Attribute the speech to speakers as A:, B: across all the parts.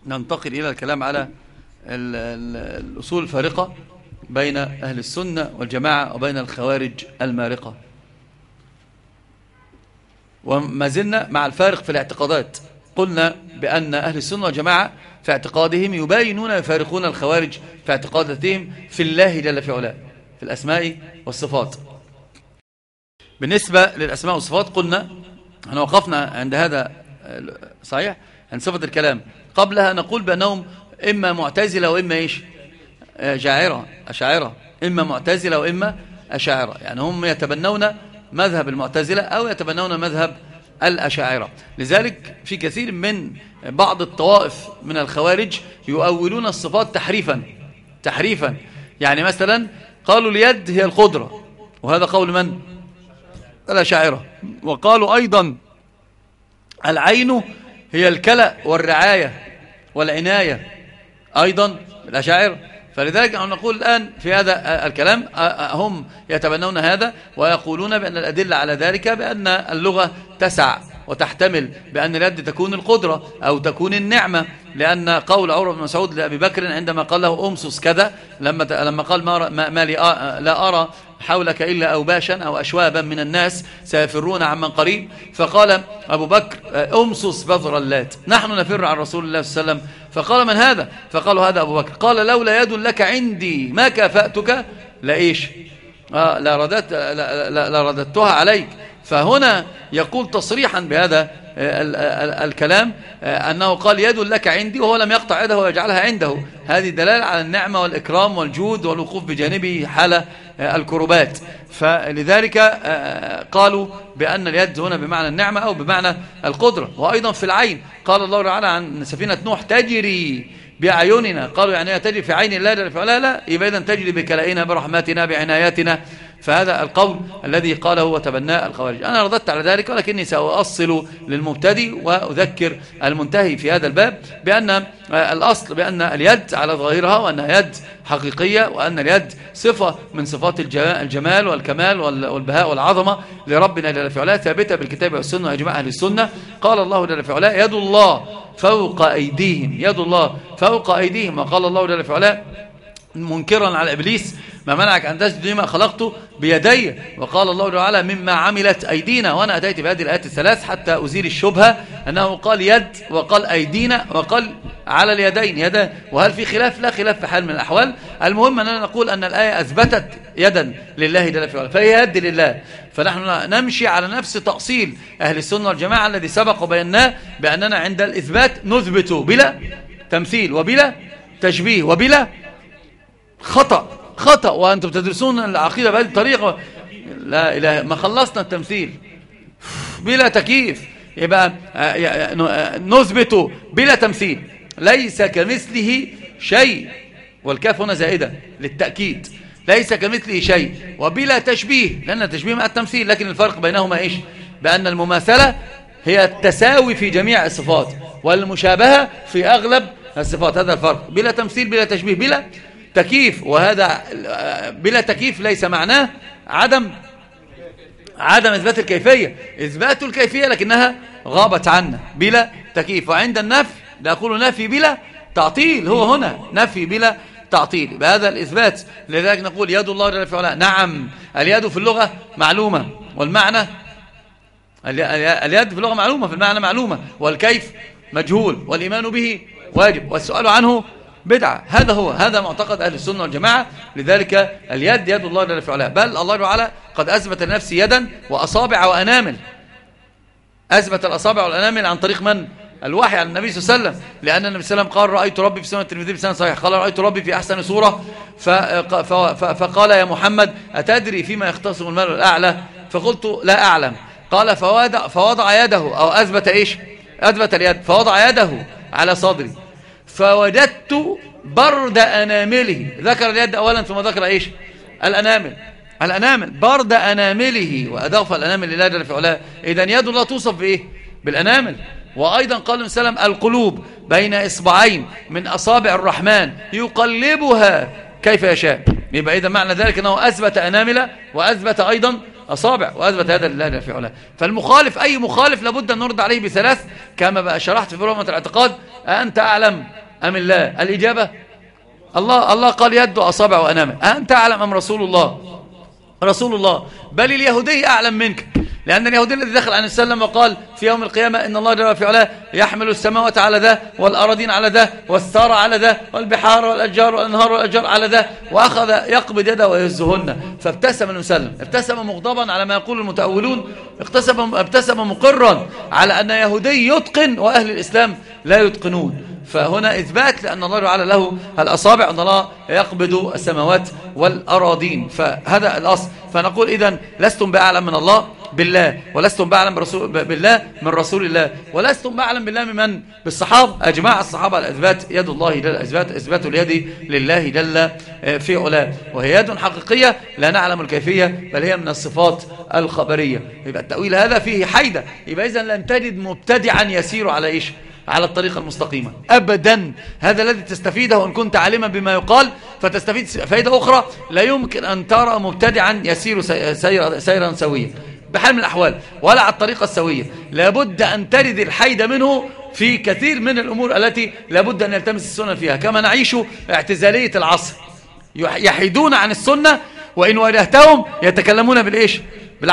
A: ننتقل إلى الكلام على الأصول الفارقة بين أهل السنة والجماعة وبين الخوارج المارقة. وما زلنا مع الفارق في الاعتقادات. قلنا بأن أهل السنة والجماعة في اعتقادهم يباينون ويفارقون الخوارج في اعتقاداتهم في الله جل في علاه في الأسماء والصفات. بالنسبة للأسماء والصفات قلنا احنا وقفنا عند هذا صحيح عند صفة الكلام. قبلها نقول بأنهم إما معتزلة وإما إيش أشاعرة، إما معتزلة وإما أشاعرة، يعني هم يتبنون مذهب المعتزلة أو يتبنون مذهب الأشاعرة. لذلك في كثير من بعض الطوائف من الخوارج يؤولون الصفات تحريفا. يعني مثلا قالوا اليد هي القدرة، وهذا قول من؟ الأشاعرة. وقالوا أيضا العين هي الكلأ والرعاية والعناية، أيضا الأشاعرة. فلذلك نقول الآن في هذا الكلام هم يتبنون هذا ويقولون بأن الأدلة على ذلك بأن اللغة تسع وتحتمل بأن اليد تكون القدرة أو تكون النعمة، لأن قول عمر بن مسعود لأبي بكر عندما قال له أمسس كذا لما قال ما لي لا أرى حولك إلا أوباشا أو أشوابا من الناس سيفرون عمن قريب، فقال أبو بكر أمسس بذر اللات، نحن نفر عن رسول الله صلى الله عليه وسلم. فقال من هذا؟ فقالوا هذا أبو بكر. قال لولا يد لك عندي ما كافأتك لإيش لا رددتها عليك. فهنا يقول تصريحا بهذا الكلام أنه قال يد لك عندي وهو لم يقطع يده ويجعلها عنده. هذه دلالة على النعمة والإكرام والجود والوقوف بجانبه حال الكربات. فلذلك قالوا بأن اليد هنا بمعنى النعمة أو بمعنى القدرة. وأيضا في العين قال الله تعالى عن سفينة نوح تجري بأعيننا، قالوا يعني تجري في عين الله جل في علاه، لا يبقى إذن تجري بكلائنا برحمتنا بعناياتنا. فهذا القول الذي قاله وتبناه الخوارج. أنا رددت على ذلك ولكني سأؤصل للمبتدئ وأذكر المنتهي في هذا الباب بأن الأصل بأن اليد على ظاهرها وأنها يد حقيقية، وأن اليد صفة من صفات الجمال والكمال والبهاء والعظمة لربنا جل في علاه ثابتة بالكتاب والسنة وإجماع أهل السنة. قال الله جل في علاه يد الله فوق أيديهم، يد الله فوق أيديهم. وقال الله جل في علاه منكرا على إبليس ما منعك أن تسجد لما خلقته بيدي. وقال الله تعالى مما عملت أيدينا. وأنا أتيت بهذه الآيات الثلاث حتى أزيل الشبهة أنه قال يد وقال أيدينا وقال على اليدين يدا. وهل في خلاف؟ لا خلاف في حال من الأحوال. المهم أننا نقول أن الآية أثبتت يدا لله جل في علاه فهي يد لله. فنحن نمشي على نفس تأصيل أهل السنة والجماعة الذي سبق وبيناه بأننا عند الإثبات نثبت بلا تمثيل وبلا تشبيه وبلا خطأ. وأنتم تدرسون العقيدة بهذه الطريقة لا إله ما خلصنا التمثيل بلا تكييف. يبقى نثبت بلا تمثيل ليس كمثله شيء، والكاف هنا زائدة للتأكيد، ليس كمثله شيء، وبلا تشبيه لأن التشبيه مع التمثيل، لكن الفرق بينهما إيش؟ بأن المماثلة هي التساوي في جميع الصفات والمشابهة في أغلب الصفات. هذا الفرق. بلا تمثيل بلا تشبيه بلا تكييف. وهذا بلا تكييف ليس معناه عدم إثبات الكيفية، إثبات الكيفية لكنها غابت عنا بلا تكييف. وعند النفي لا أقول نفي بلا تعطيل، هو هنا نفي بلا تعطيل بهذا الإثبات. لذلك نقول يد الله جل في علاه. نعم اليد في اللغة معلومة، والمعنى اليد في اللغة معلومة، في المعنى معلومة، والكيف مجهول، والإيمان به واجب، والسؤال عنه بدعة. هذا معتقد أهل السنة والجماعة. لذلك اليد يد الله جل في علاه، بل الله تعالى قد أثبت لنفسه يدا وأصابع وأنامل. أثبت الأصابع والأنامل عن طريق من؟ الوحي على النبي صلى الله عليه وسلم، لأن النبي صلى الله عليه وسلم قال رأيت ربي في سنة الترمذي بسند صحيح، قال رأيت ربي في أحسن صورة. فقال يا محمد أتدري فيما يختصم المال الأعلى؟ فقلت لا أعلم. قال فوضع يده أو أثبت إيش؟ أثبت اليد فوضع يده على صدري فوجدت برد أنامله. ذكر اليد أولا ثم ذكر إيش؟ الأنامل برد أنامله، وأضاف الأنامل لله جل في علاه. إذن يد الله توصف بإيه؟ بالأنامل. وأيضا قال النبي صلى الله عليه وسلم القلوب بين إصبعين من أصابع الرحمن يقلبها كيف يشاء. يبقى إذا معنى ذلك أنه أثبت أنامل وأثبت أيضا أصابع، وأثبت هذا لله جل في علاه. فالمخالف أي مخالف لابد أن نرد عليه بثلاث كما بقى شرحت في رغمة الاعتقاد. أنت أعلم أم الله؟ الإجابة الله قال يد أصابع وأنامل. أنت أعلم أم رسول الله؟ رسول الله. بل اليهودي أعلم منك، لأن اليهودي الذي دخل عن السلام وقال في يوم القيامة إن الله جل في علاه يحمل السماوات على ذا والأراضين على ذا والثرى على ذا والبحار والأشجار والأنهار والأشجار على ذا، وأخذ يقبض يده ويهزهن، فابتسم المسلم، ابتسم مغضبا على ما يقول المتأولون، ابتسم مقرا على أن يهودي يتقن وأهل الإسلام لا يتقنون. فهنا إثبات لأن الله تعالى له الأصابع، أن الله يقبض السماوات والأراضين، فهذا الأصل. فنقول إذن لستم بأعلم من الله بالله، ولستم بأعلم بالله من رسول الله، ولستم بأعلم بالله من بالصحابة. أجمع الصحابة على إثبات يد الله جل، إثبات اليد لله جل في علاه، وهي يد حقيقية لا نعلم الكيفية، بل هي من الصفات الخبرية. يبقى التأويل هذا فيه حيدة. يبقى إذن لن تجد مبتدعا يسير على إيش؟ على الطريقة المستقيمة أبدا. هذا الذي تستفيده وإن كنت عالما بما يقال، فتستفيد فائدة أخرى. لا يمكن أن ترى مبتدعا يسير سيرا سويا بحال من الأحوال، ولا على الطريقة السوية. لابد أن ترد الحيد منه في كثير من الأمور التي لابد أن يلتمس السنة فيها، كما نعيش اعتزالية العصر، يحيدون عن السنة، وإن واجهتهم يتكلمون بالإيش؟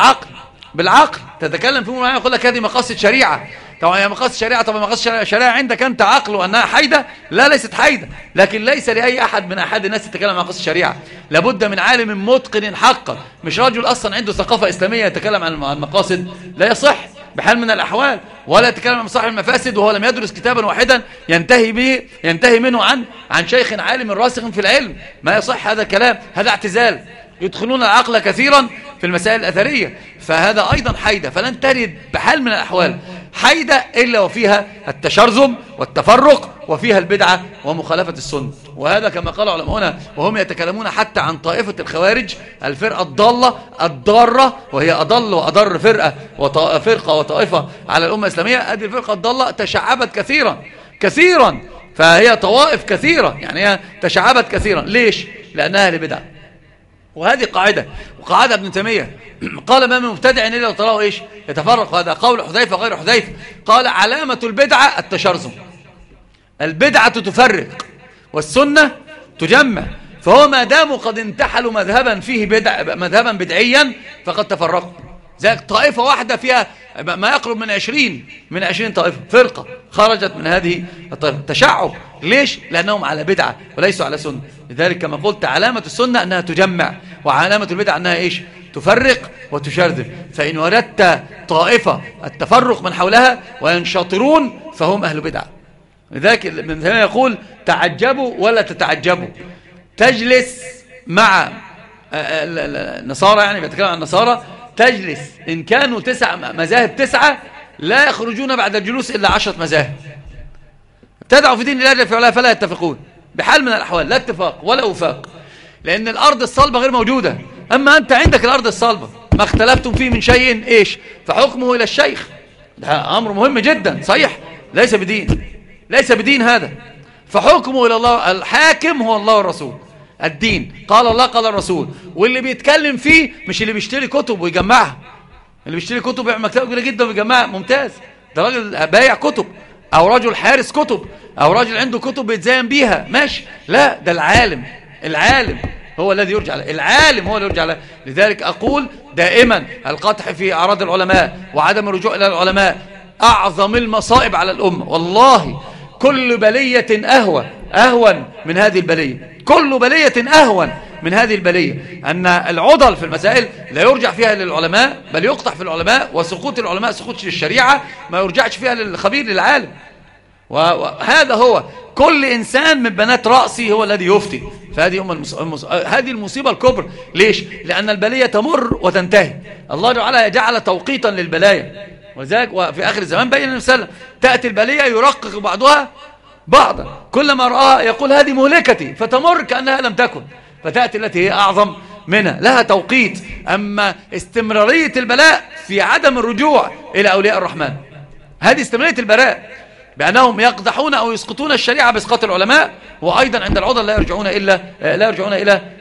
A: بالعقل. تتكلم في أمور يقول لك هذه مقاصد شريعة. طبعا هي مقاصد شريعة، طبعا مقاصد شريعة عندك أنت عقل وأنها حيدة؟ لا، ليست حيدة. لكن ليس لأي أحد من أحد الناس يتكلم عن مقاصد الشريعة. لابد من عالم متقن حقا، مش رجل أصلا عنده ثقافة إسلامية يتكلم عن المقاصد، لا يصح بحال من الأحوال. ولا يتكلم عن مصالح المفاسد وهو لم يدرس كتابا واحدا ينتهي منه عن شيخ عالم راسخ في العلم. ما يصح هذا الكلام، هذا اعتزال. يدخلون العقل كثيرا في المسائل الأثرية، فهذا أيضا حيدة. فلن ترد بحال من الأحوال حيدة إلا وفيها التشرذم والتفرق، وفيها البدعة ومخالفة السنة. وهذا كما قال علماؤنا، وهم يتكلمون حتى عن طائفة الخوارج، الفرقة الضالة، وهي أضل وأضر فرقة وطائفة على الأمة الإسلامية. هذه الفرقة الضالة تشعبت كثيرا، فهي طوائف كثيرة، يعني هي تشعبت كثيرا. ليش؟ لأنها لبدعة. وهذه قاعدة، وقاعدة ابن تيمية قال ما من مبتدع إلا تراه إيش؟ يتفرق. هذا قول حذيفة غير حذيفة. قال علامة البدعة التشرذم. البدعة تفرق والسنة تجمع. فهو ما داموا قد انتحلوا مذهبا فيه مذهبا بدعيا فقد تفرقوا. زي طائفة واحدة فيها ما يقرب من 20 طائفة، فرقة خرجت من هذه الطائفة. تشعب. ليش؟ لأنهم على بدعة وليسوا على سنة. لذلك كما قلت علامة السنة أنها تجمع، وعلامة البدعة أنها إيش؟ تفرق وتشرذم. فإن وردت طائفة التفرق من حولها وينشطرون فهم أهل بدعة. لذلك من ثم يقول تعجبوا ولا تتعجبوا. تجلس مع النصارى، يعني بيتكلم عن النصارى، تجلس إن كانوا 9 مذاهب 9 لا يخرجون بعد الجلوس إلا 10 مذاهب. ابتدعوا في دين الله جل في علاه فلا يتفقون بحال من الأحوال، لا اتفاق ولا وفاق، لأن الأرض الصلبة غير موجودة. أما أنت عندك الأرض الصلبة، ما اختلفتم فيه من شيء إيش؟ فحكمه إلى الشيخ. ده أمر مهم جدا. صحيح ليس بدين هذا، فحكمه إلى الله. الحاكم هو الله والرسول. الدين قال الله قال الرسول. واللي بيتكلم فيه مش اللي بيشتري كتب ويجمعها. اللي بيشتري كتب بيعمل مكتبة كبيرة جدا ويجمعها، ممتاز، ده راجل بايع كتب، أو رجل حارس كتب، أو راجل عنده كتب بيتزين بيها، ماشي. لا، ده العالم هو الذي يرجع له. العالم هو الذي يرجع له. لذلك أقول دائما القطع في أعراض العلماء وعدم الرجوع إلى العلماء أعظم المصائب على الأمة. والله كل بلية أهون من هذه البلية. كل بلية أهون من هذه البلية. أن العضل في المسائل لا يرجع فيها للعلماء، بل يقطع في العلماء، وسقوط العلماء سقوط للشريعة، ما يرجعش فيها للخبير للعالم. وهذا هو كل إنسان من بنات رأسي هو الذي يفتي. فهذه هذه المصيبة الكبرى. ليش؟ لأن البلية تمر وتنتهي. الله تعالى جعل توقيتا للبلايا، وذلك وفي آخر الزمان بين النبي صلى الله عليه وسلم تأتي البلية يرقق بعضها بعضا، كلما رآها يقول هذه مهلكتي، فتمر كأنها لم تكن، فتأتي التي هي أعظم منها، لها توقيت. أما استمرارية البلاء في عدم الرجوع إلى أولياء الرحمن. هذه استمرارية البلاء، بأنهم يقدحون أو يسقطون الشريعة بإسقاط العلماء، وأيضا عند العضل لا يرجعون إلى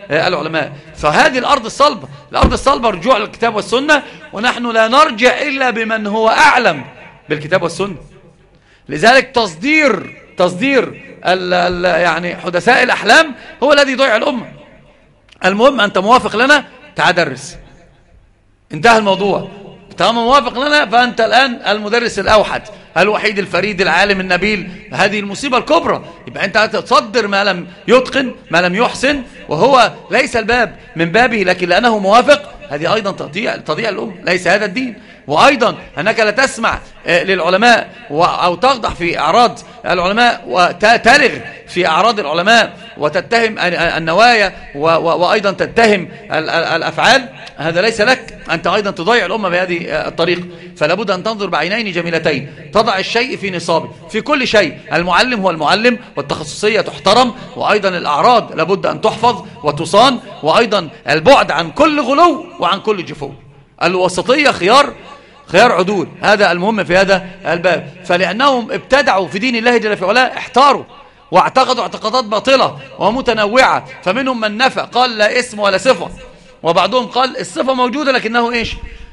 A: العلماء. فهذه الأرض الصلبة رجوع للكتاب والسنة، ونحن لا نرجع إلا بمن هو أعلم بالكتاب والسنة. لذلك تصدير يعني حدثاء الأحلام هو الذي يضيع الأمة. المهم أنت موافق لنا، تعال درس، انتهى الموضوع. طالما موافق لنا فأنت الآن المدرس الأوحد الوحيد الفريد العالم النبيل. هذه المصيبة الكبرى. يبقى أنت هتصدر ما لم يتقن، ما لم يحسن، وهو ليس الباب من بابه، لكن لأنه موافق، هذه أيضا تضيع الأمة. ليس هذا الدين. وأيضا أنك لا تسمع للعلماء أو تقدح في أعراض العلماء وتلغ في أعراض العلماء وتتهم النوايا وأيضا تتهم الأفعال، هذا ليس لك. أنت أيضا تضيع الأمة بهذه الطريقة. فلا بد أن تنظر بعينين جميلتين، تضع الشيء في نصابه في كل شيء. المعلم هو المعلم، والتخصصية تحترم، وأيضا الأعراض لابد أن تحفظ وتصان، وأيضا البعد عن كل غلو وعن كل جفو. الوسطية خيار عدول. هذا المهم في هذا الباب. فلأنهم ابتدعوا في دين الله جل في علاه، احتاروا واعتقدوا اعتقادات باطلة ومتنوعة. فمنهم من نفى قال لا اسم ولا صفة، وبعضهم قال الصفة موجودة لكنه ايش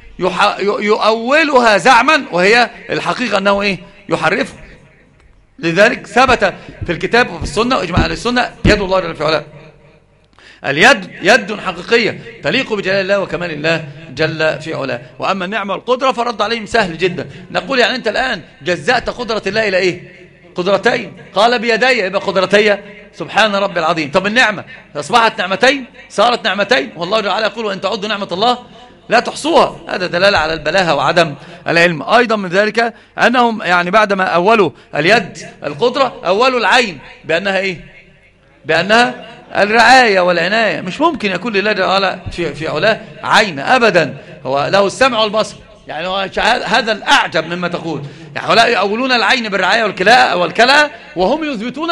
A: يؤولها زعما، وهي الحقيقة انه يحرفها. لذلك ثبت في الكتاب وفي السنة واجماع اهل السنة يد الله جل في علاه. اليد يد حقيقية تليق بجلال الله وكمال الله جل في علاه. وأما النعمة والقدرة فرد عليهم سهل جدا. نقول يعني أنت الآن جزأت قدرة الله إلى قدرتين. قال بيدي، يبقى قدرتي سبحان ربي العظيم. طب النعمة أصبحت نعمتين، صارت نعمتين. والله تعالى يقول وإن تعدوا نعمة الله لا تحصوها. هذا دلالة على البلاهة وعدم العلم. أيضا من ذلك أنهم يعني بعدما أولوا اليد القدرة أولوا العين بأنها بأنها الرعاية والعناية. مش ممكن يكون لله تعالى في علاه عين أبدا. هو له السمع والبصر. يعني هذا الأعجب مما تقول. يعني هؤلاء يأولون العين بالرعاية والكلاء وهم يثبتون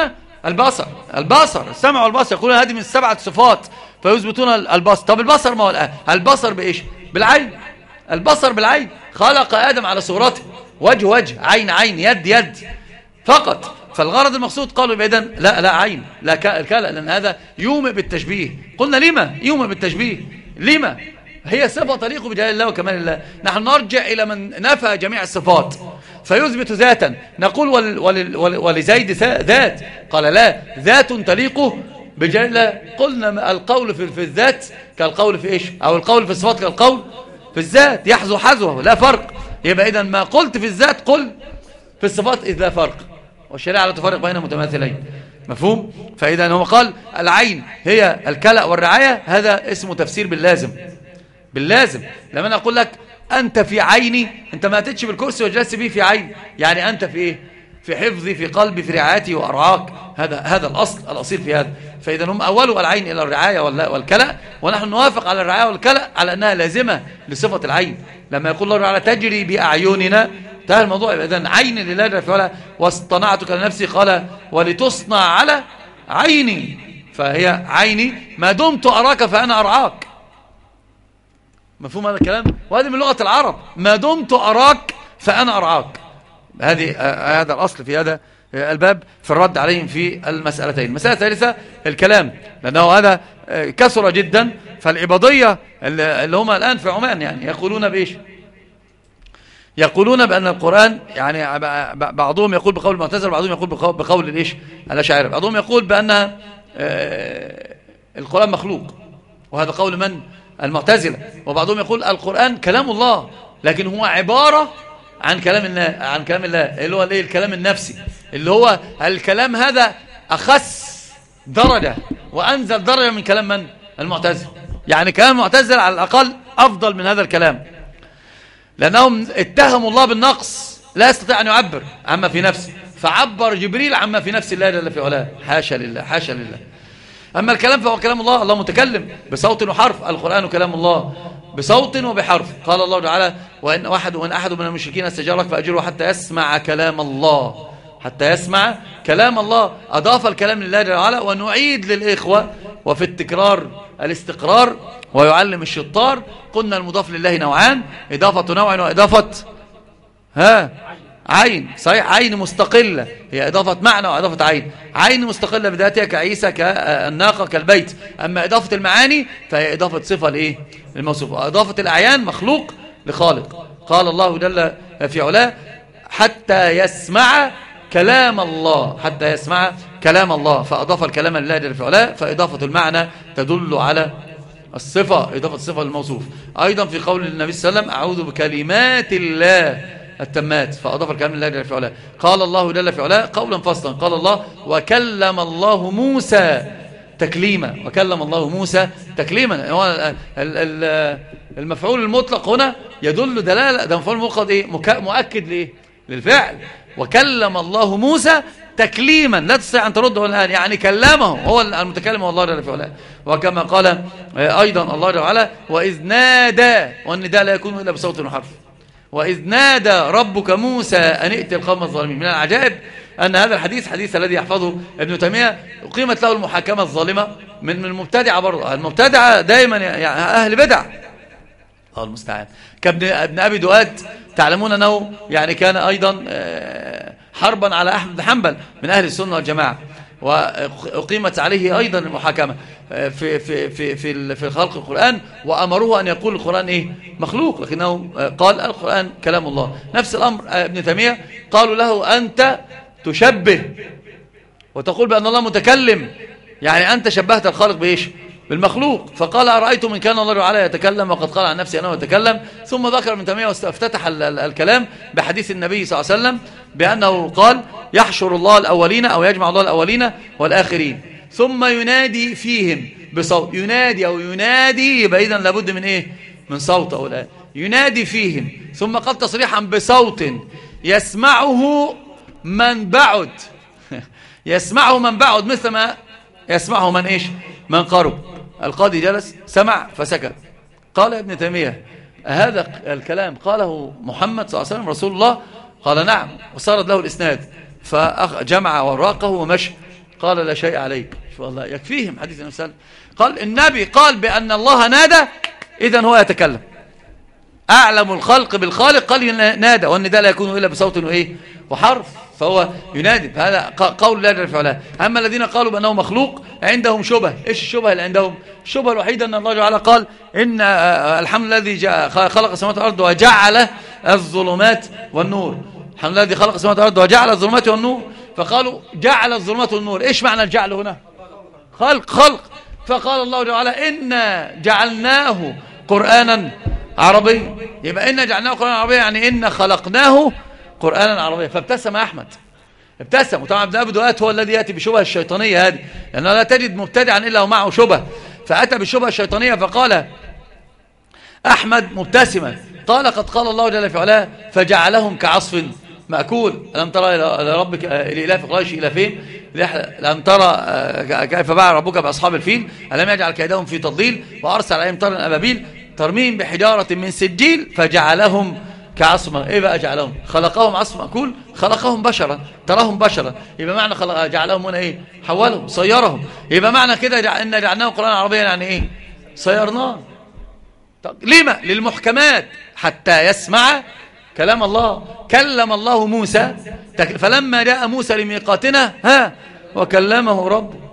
A: البصر السمع والبصر. يقولون هذه من 7 صفات فيثبتون البصر. طب البصر ما هو البصر بإيش؟ بالعين. البصر بالعين. خلق آدم على صورته، وجه عين يد فقط. فالغرض المقصود قالوا بإذن لا عين لا كلا، لأن هذا يومئ بالتشبيه. قلنا لما يومئ بالتشبيه؟ لما هي صفة تليق بجلال الله وكمال الله. نحن نرجع إلى من نفى جميع الصفات فيثبت ذاتا. نقول ولزيد ذات، قال لا ذات تليق بجلال الله. قلنا القول في الذات كالقول في إيش؟ أو القول في الصفات كالقول في الذات، يحذو حذوه، لا فرق. يبقى إذن ما قلت في الذات قل في الصفات إذ لا فرق، والشريعة لا تفرق بين متماثلين. مفهوم؟ فإذا هو قال العين هي الكلأ والرعاية، هذا اسمه تفسير باللازم. لما أنا أقول لك أنت في عيني، أنت ما أتتش بالكرسي وجلست به في عين، يعني أنت في في حفظي، في قلبي، في رعايتي وأرعاك. هذا الأصيل في هذا. فإذا هم أولوا العين إلى الرعاية والكلأ، ونحن نوافق على الرعاية والكلأ على أنها لازمة لصفة العين. لما يقول الله تعالى تجري بأعيننا، انتهى الموضوع. إذن عين لله جل وعلا. واصطنعتك لنفسي، قال ولتصنع على عيني. فهي عيني ما دمت أراك فأنا أرعاك. مفهوم هذا الكلام؟ وهذه من لغة العرب، ما دمت أراك فأنا أرعاك. هذا الأصل في هذا الباب في الرد عليهم في المسألتين. المسألة الثالثة الكلام، لأنه هذا كثر جدا. فالإباضية اللي هم الآن في عمان يعني يقولون بإيش؟ يقولون بأن القرآن يعني بعضهم يقول بقول المعتزلة، بعضهم يقول بقول الإيش؟ الأشاعرة. بعضهم يقول بأن القرآن مخلوق، وهذا قول من؟ المعتزلة. وبعضهم يقول القرآن كلام الله لكن هو عبارة عن كلام الله اللي هو الكلام النفسي، اللي هو الكلام هذا أخس درجة وأنزل درجة من كلام من؟ المعتزلة. يعني كلام المعتزلة على الأقل أفضل من هذا الكلام، لأنهم اتهموا الله بالنقص، لا يستطيع أن يعبر عما في نفسه، فعبر جبريل عما في نفس الله جل في علاه. حاشا لله. أما الكلام فهو كلام الله متكلم بصوت وحرف. القرآن كلام الله بصوت وبحرف. قال الله تعالى وإن أحد من المشركين استجارك فأجره حتى يسمع كلام الله. أضاف الكلام لله جل وعلا. ونعيد للإخوة وفي التكرار الاستقرار ويعلم الشطار. قلنا المضاف لله نوعان، إضافة نوع وإضافة عين صحيح، عين مستقلة، هي إضافة معنى وإضافة عين. عين مستقلة بذاتها كعيسى كالناقة كالبيت. أما إضافة المعاني فهي إضافة صفة لإيه؟ للموصوف. وإضافة الأعيان مخلوق لخالق. قال الله جل في علاه حتى يسمع كلام الله، حتى يسمع كلام الله، فأضاف الكلام لله جل في علاه. فإضافة المعنى تدل على الصفة، إضافة الصفة للموصوف. أيضا في قول النبي صلى الله عليه وسلم أعوذ بكلمات الله التمات، فأضاف الكلام لله جل في علاه. قال الله جل في علاه قولا فصلا، قال الله وكلم الله موسى تكليما، وكلم الله موسى تكليما. هو المفعول المطلق هنا يدل دلالة، ده مفعول مطلق ايه؟ مؤكد لإيه؟ للفعل. وكلم الله موسى تكليما، لا تستطيع أن ترده الآن، يعني كلمه، هو المتكلم هو الله جل في علاه. وكما قال أيضا الله جل وعلا وإذ نادى، والنداء لا يكون إلا بصوت وحرف. وإذ نادى ربك موسى أن ائت القوم الظالمين. من العجائب أن هذا الحديث الذي يحفظه ابن تيمية أقيمت له المحاكمة الظالمة من المبتدعة. برضه المبتدعة دائما يعني أهل بدع، الله المستعان. كابن أبي دؤاد، تعلمون أنه يعني كان أيضا حربا على أحمد بن حنبل من أهل السنة والجماعة، وأقيمت عليه أيضا المحاكمة في خلق القرآن، وأمروه أن يقول القرآن إيه؟ مخلوق، لكنه قال القرآن كلام الله. نفس الأمر ابن تيمية قالوا له أنت تشبه وتقول بأن الله متكلم، يعني أنت شبهت الخالق بإيش؟ بالمخلوق. فقال أرأيتم إن كان الله تعالى يتكلم وقد قال عن نفسه أنه يتكلم. ثم ذكر ابن تيمية وافتتح الكلام بحديث النبي صلى الله عليه وسلم بأنه قال يحشر الله الأولين أو يجمع الله الأولين والآخرين ثم ينادي فيهم بصوت. ينادي أو ينادي يبقى إذن لابد من إيه؟ من صوت أو لا. ينادي فيهم، ثم قال تصريحا بصوت يسمعه من بعد يسمعه من بعد مثل ما يسمعه من إيش؟ من قرب. القاضي جلس سمع فسكت. قال ابن تيمية هذا الكلام قاله محمد صلى الله عليه وسلم رسول الله؟ قال نعم، وصارت له الإسناد، فجمع وراقه ومشى. قال لا شيء عليك. شو الله يكفيهم حديث النبي صلى الله عليه وسلم. قال النبي قال بأن الله نادى، إذن هو يتكلم. أعلم الخلق بالخالق قال نادى، والنداء لا يكون إلا بصوت وإيه؟ وحرف، فهو ينادي. هذا قول لا جل في علاه. أما الذين قالوا بأنه مخلوق عندهم شبه. إيش الشبه اللي عندهم؟ الشبه الوحيدة أن الله تعالى قال إن الحمد الذي خلق السماوات والأرض وجعل الظلمات والنور. الحمد الذي خلق السماوات والأرض وجعل الظلمات والنور. فقالوا جعل الظلمات والنور. إيش معنى الجعل هنا؟ خلق. فقال الله تعالى إنا جعلناه قرآنا عربيا. يبقى إنا جعلناه قرآنا عربيا يعني إنا خلقناه قرآنا عربيا. فابتسم أحمد، ابتسم. وطبعا ابن أبي دؤاد هو الذي يأتي بشبه الشيطانية هذه، لأنه لا تجد مبتدعا إلا ومعه شبه. فأتى بالشبه الشيطانية فقال أحمد مبتسما قال قد قال الله جل في علاه فجعلهم كعصف مأكول. ألم ترى إلى ربك الإله في قريش إلى فين؟ ألم ترى كيف فعل ربك بأصحاب الفيل ألم يجعل كيدهم في تضليل وأرسل عليهم طيرا أبابيل ترميهم بحجارة من سجيل فجعلهم كعصف. إيه بقى جعلهم؟ خلقهم عصف مأكول، خلقهم بشرا، تراهم بشرا. يبقى معنى جعلهم هنا إيه؟ حولهم، صيرهم. يبقى معنى كده إن جعلناه قرآن عربيا يعني إيه؟ صيرناه. لما؟ للمحكمات حتى يسمع كلام الله. كلم الله موسى فلما جاء موسى لميقاتنا وكلمه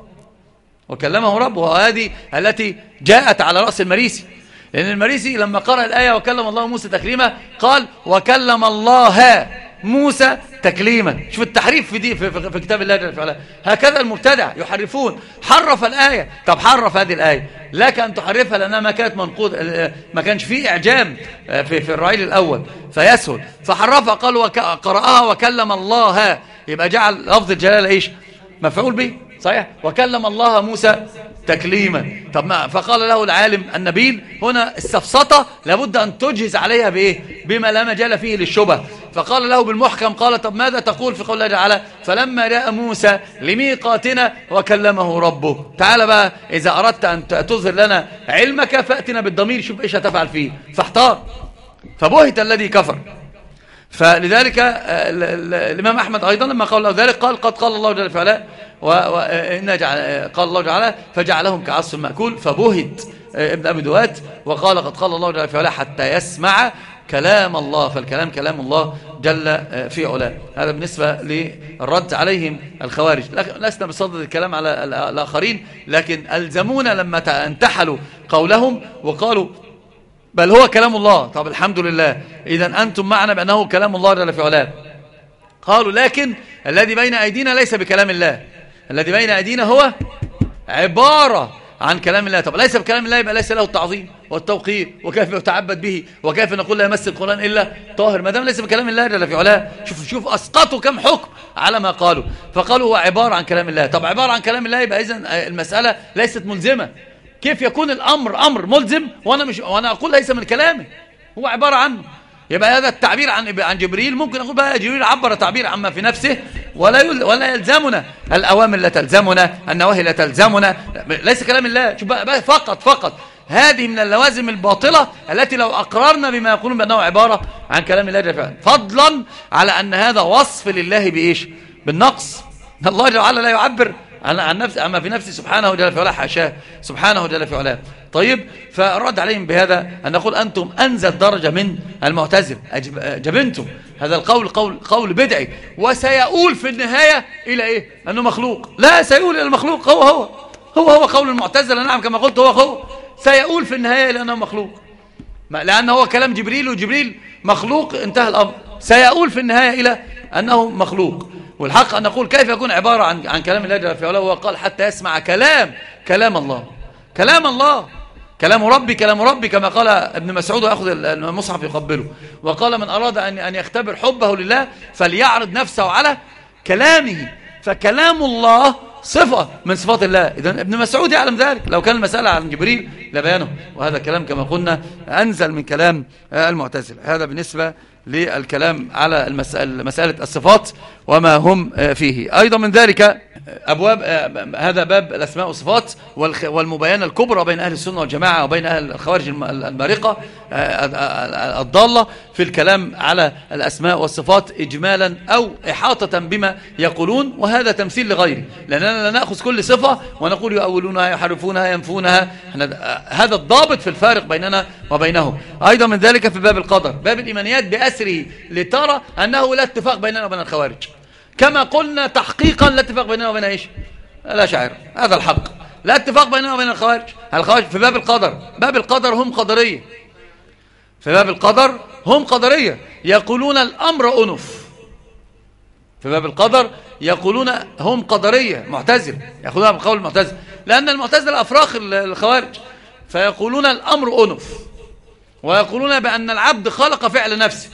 A: ربه. وهذه التي جاءت على رأس المريسي، لأن المريسي لما قرأ الآية وكلم الله موسى تكليما قال وكلم الله موسى تكليما. شوف التحريف في كتاب الله جل وعلا. هكذا المبتدع يحرفون. حرف الآية. طب حرف هذه الآية لك أن تحرفها لأنها ما كانت منقوض، ما كانش فيه إعجام في الرعيل الأول فيسهل، فحرفها قال قرأها وكلم الله، يبقى جعل لفظ الجلالة إيش؟ مفعول به صحيح. وكلم الله موسى تكليما. طب ما فقال له العالم النبيل هنا السفسطة لابد أن تجهز عليها بإيه؟ بما لا مجال فيه للشبه. فقال له بالمحكم قال طب ماذا تقول في قول الله تعالى فلما جاء موسى لميقاتنا وكلمه ربه. تعال بقى إذا أردت أن تظهر لنا علمك فأتنا بالضمير، شوف إيش هتفعل فيه. فاحتار فبهت الذي كفر. فلذلك الإمام أحمد أيضا لما قال له ذلك قال قد قال الله جل وعلا قال الله تعالى فجعلهم كعصف مأكول. فبهت ابن أبي دؤاد وقال قد قال الله جل وعلا حتى يسمع كلام الله. فالكلام كلام الله جل في علاه. هذا بالنسبة للرد عليهم الخوارج. لسنا بصدد الكلام على الآخرين، لكن ألزمونا لما انتحلوا قولهم وقالوا بل هو كلام الله. طب الحمد لله، إذن أنتم معنا بأنه كلام الله جل في علاه. قالوا لكن الذي بين أيدينا ليس بكلام الله، الذي بين أيدينا هو عبارة عن كلام الله. طب ليس بكلام الله، يبقى ليس له التعظيم والتوقير، وكيف يتعبد به، وكيف نقول لا يمس القرآن إلا طاهر ما دام ليس بكلام الله جل في علاه. شوف أسقطوا كم حكم على ما قالوا، فقالوا هو عبارة عن كلام الله. طب عبارة عن كلام الله، يبقى إذن المسألة ليست ملزمة. كيف يكون الأمر أمر ملزم وأنا أقول ليس من كلامه، هو عبارة عنه؟ يبقى هذا التعبير عن جبريل ممكن أقول بقى جبريل عبر تعبير عما في نفسه، ولا يلزمنا الأوامر لا تلزمنا، النواهي لا تلزمنا، ليس كلام الله. شوف بقى فقط هذه من اللوازم الباطلة التي لو أقررنا بما يقولون بأنه عبارة عن كلام الله جل وعلا، فضلا على أن هذا وصف لله بإيش؟ بالنقص. الله جل وعلا لا يعبر عن نفسه أما في نفسه سبحانه جل في علاه، حاشاه سبحانه جل في علاه. طيب، فالرد عليهم بهذا أن نقول أنتم أنزل درجة من المعتزل، جبنتم هذا القول قول بدعي، وسيؤول في النهاية إلى إيه؟ أنه مخلوق. لا، سيؤول إلى المخلوق. هو قول المعتزلة. نعم كما قلت، هو سيؤول في النهاية إلى أنه مخلوق، لأنه هو كلام جبريل، وجبريل مخلوق، انتهى الأمر. سيؤول في النهاية إلى أنه مخلوق. والحق أن نقول كيف يكون عبارة عن كلام الله جل في علاه؟ وهو قال حتى يسمع كلام الله، كلام ربي كما قال ابن مسعود، ويأخذ المصحف يقبله. وقال من أراد أن يختبر حبه لله فليعرض نفسه على كلامه، فكلام الله صفة من صفات الله. إذن ابن مسعود يعلم ذلك، لو كان المسألة عن جبريل لبيانه. وهذا كلام كما قلنا أنزل من كلام المعتزلة. هذا بالنسبة للكلام على مسألة الصفات وما هم فيه. أيضا من ذلك أبواب، هذا باب الأسماء والصفات والمباينة الكبرى بين أهل السنة والجماعة وبين أهل الخوارج المارقة الضالة في الكلام على الأسماء والصفات إجمالا أو إحاطة بما يقولون، وهذا تمثيل لغيره، لأننا لا نأخذ كل صفة ونقول يؤولونها يحرفونها ينفونها. هذا الضابط في الفارق بيننا وبينهم. أيضا من ذلك في باب القدر، باب الإيمانيات بأسره، لترى أنه لا اتفاق بيننا وبين الخوارج، كما قلنا تحقيقا لا اتفاق بيننا وبين ايش؟ الأشاعرة. هذا الحق، لا اتفاق بيننا وبين الخوارج. في باب القدر هم قدرية، في باب القدر هم قدرية يقولون الأمر أنف. في باب القدر يقولون هم قدرية معتزل، يأخذونها بقول المعتزل، لأن المعتزل أفراخ الخوارج، فيقولون الأمر أنف، ويقولون بأن العبد خلق فعل نفسه.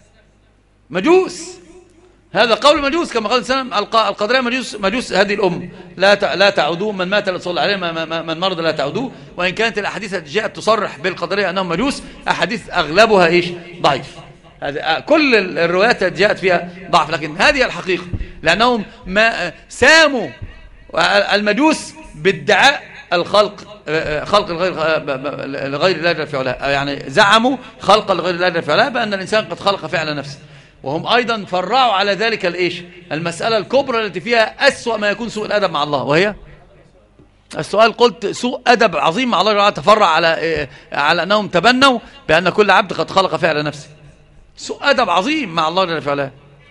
A: مجوس، هذا قول مجوس، كما قال السلام القدرية مجوس هذه الأمة. لا تعودوا، من مات لا تصلي عليه، من مرض لا تعودوا. وإن كانت الأحاديث التي جاءت تصرح بالقدرية أنهم مجوس أحاديث أغلبها إيش؟ ضعيف. كل الروايات التي جاءت فيها ضعف، لكن هذه الحقيقة، لأنهم ما ساموا المجوس بادعاء خلق لغير الله جل في علاه، يعني زعموا خلق لغير الله جل في علاه بأن الإنسان قد خلق فعل نفسه. وهم أيضا فرعوا على ذلك الإيش؟ المسألة الكبرى التي فيها أسوأ ما يكون سوء الأدب مع الله، وهي السؤال. قلت سوء أدب عظيم مع الله جل وعلا، تفرع على أنهم تبنوا بأن كل عبد قد خلق فعل نفسه. سوء أدب عظيم مع الله جل وعلا.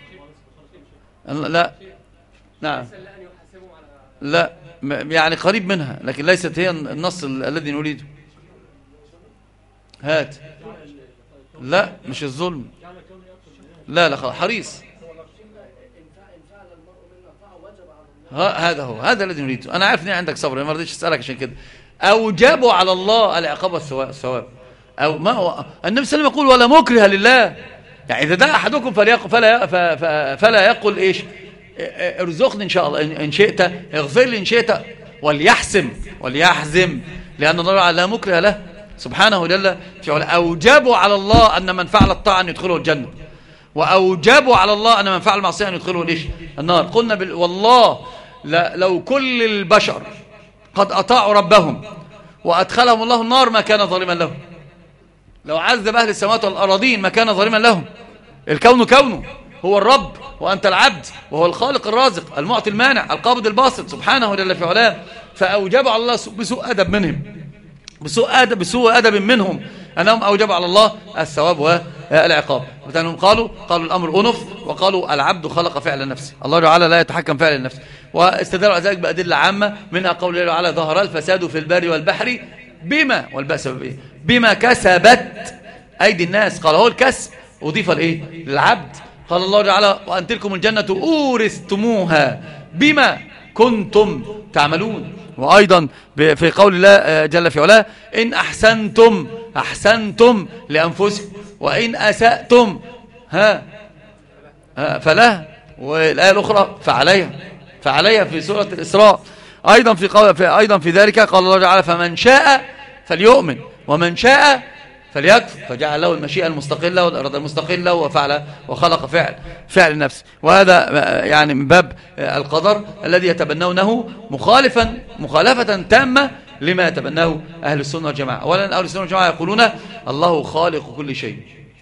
A: لا، نعم، لا، يعني قريب منها، لكن ليست هي النص الذي نريده. هات. لا، مش الظلم، لا حريص. هذا الذي نريده. انا عارف ان عندك صبر، ما رضيتش اسالك عشان كده. اوجبوا على الله العقاب والثواب، او ما هو النبي صلى الله عليه وسلم يقول ولا مكره لله. يعني اذا دعا احدكم فلا يقل ايش؟ ارزقني ان شاء الله ان شئت، اغفر لي ان شئت، وليحزم، لان الله لا مكره له سبحانه جل في علاه. اوجبوا على الله ان من فعل الطاعه ان يدخله الجنه، وأوجبوا على الله أن من فعل معصية أن يدخله ليش؟ النار. قلنا والله لو كل البشر قد أطاعوا ربهم وأدخلهم الله النار ما كان ظالما لهم. لو عذب أهل السماوات والأراضين ما كان ظالما لهم. الكون كونه، هو الرب وأنت العبد، وهو الخالق الرازق المعطي المانع القابض الباسط سبحانه جل في علاه. فأوجبوا على الله بسوء أدب منهم، بسوء أدب منهم أنهم أوجبوا على الله الثواب والعقاب. مثلا قالوا الأمر أنف، وقالوا العبد خلق فعل نفسه، الله تعالى لا يتحكم فعل النفس، واستدلوا على ذلك بأدلة عامة، منها قول الله تعالى ظهر الفساد في البر والبحر بما، والبأس بما كسبت أيدي الناس. قال هو الكسب أضيف لإيه؟ للعبد. قال الله تعالى وأن تلكم الجنة أورثتموها بما كنتم تعملون. وأيضا في قول الله جل في علاه إن أحسنتم لأنفسكم وإن أسأتم فله، والآية الأخرى فعليها في سورة الإسراء. أيضا في ذلك قال الله تعالى فمن شاء فليؤمن ومن شاء فليكفر، فجعل له المشيئة المستقلة والإرادة المستقلة وفعل وخلق فعل النفس. وهذا يعني من باب القدر الذي يتبنونه مخالفة تامة لما يتبناه أهل السنة والجماعة. أولا أهل السنة والجماعة يقولون الله خالق كل شيء،